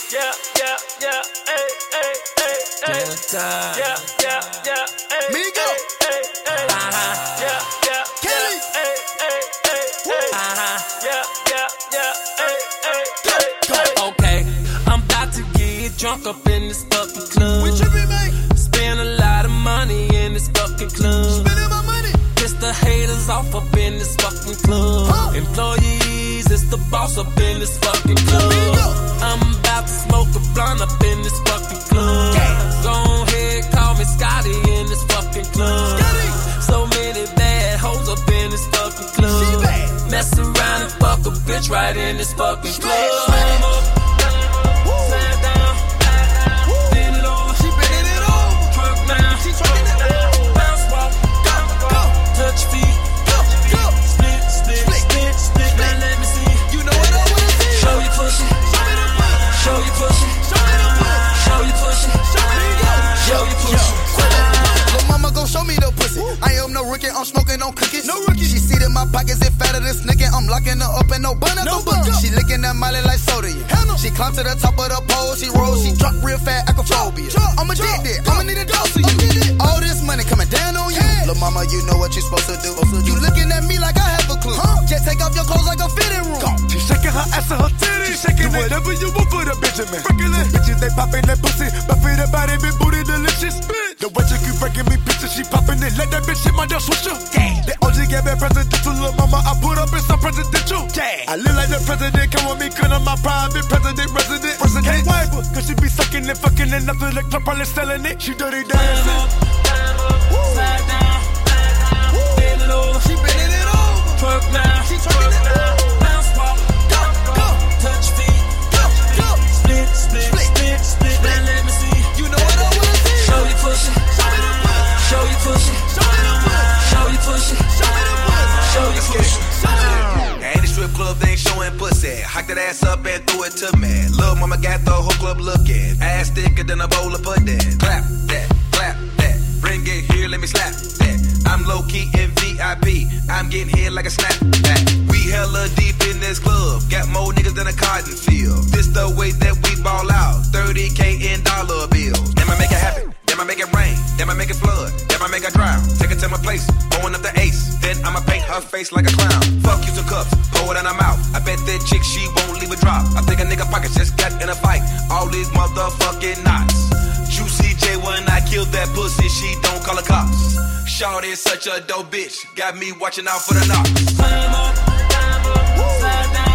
Migo. Kelly. Okay, I'm about to get drunk up in this fucking club. We trippin', man. Spend a lot of money in this fucking club. Spending my money. Piss the haters off up in this fucking club. Employees, it's the boss up in this fucking club. I'm about to smoke a blunt up in this fucking club. Go ahead, call me Scotty in this fucking club. So many bad hoes up in this fucking club. Mess around and fuck a bitch right in this fucking club. Slam up, slam down, bend it over. She bending it over. Twerk now, She twerking it now. bounce walk, Go. touch feet, Go. split, split, split, split. Now let me see. You know what I wanna see. Show you push it, Show me the push. show you push it, Show me the push. show you push it, Show me the show you push it. Lil' mama gon' show me the pussy. I am no rookie, I'm smoking on cookies. No rookie. She see that my pockets is fatter than snicket. I'm locking her up and no bun. No bun. She licking that molly like soda. No. She climb to the top of the pole. She roll. She drop real fat. Acrophobia. I'm addicted. I'ma need a dose of you. All this money coming down on you. Lil' mama, you know what you supposed to do. You looking at me like I have a clue. Just take off your clothes like a fitting room. She shaking her ass and her titties. She shaking whatever you want for the Benjamin. Bitches, they popping that pussy. But for the body, big booty, delicious. The way she keep breaking me pictures, she popping it. Let that bitch hit my damn switcher. The OG gave me presidential, little mama. I put up in some presidential. I look like the president. Come with me, cause I'm my private president, resident. Can't wipe her, cause she be sucking and fucking and nothing like Trump probably selling it. She dirty dancing. Slide down, bend it over. She bending it over. Twerk now, She twerking it now. bounce walk, Go. touch feet, Go. split, split, split, split. Now let me see. You know what I wanna see. Show you push it, Show me the push. show you push it, Show me the push. show you push it, Show me the push. show you push it. Ain't the strip club, they ain't showing pussy. Hike that ass up and throw it to me. Lil' mama got the whole club looking. Ass thicker than a bowl of pudding. Clap that, bring it here, let me slap that. I'm low key in VIP, I'm getting hit like a snap back. We hella deep in this club, got more niggas than a cotton field. This the way that we ball out, 30K in dollar bills. Then I make it happen, then I make it rain, then I make it flood, then I make it drown. Take it to my place, going up the ace, then I'ma paint her face like a clown. Fuck you some cups, pour it in her mouth. I bet that chick she won't leave a drop. I think a nigga pockets just got in a fight. All these motherfucking knots. Juicy J when I kill that pussy, she don't call the cops. Shawty is such a dope bitch, got me watching out for the knocks. Climb up, slide down.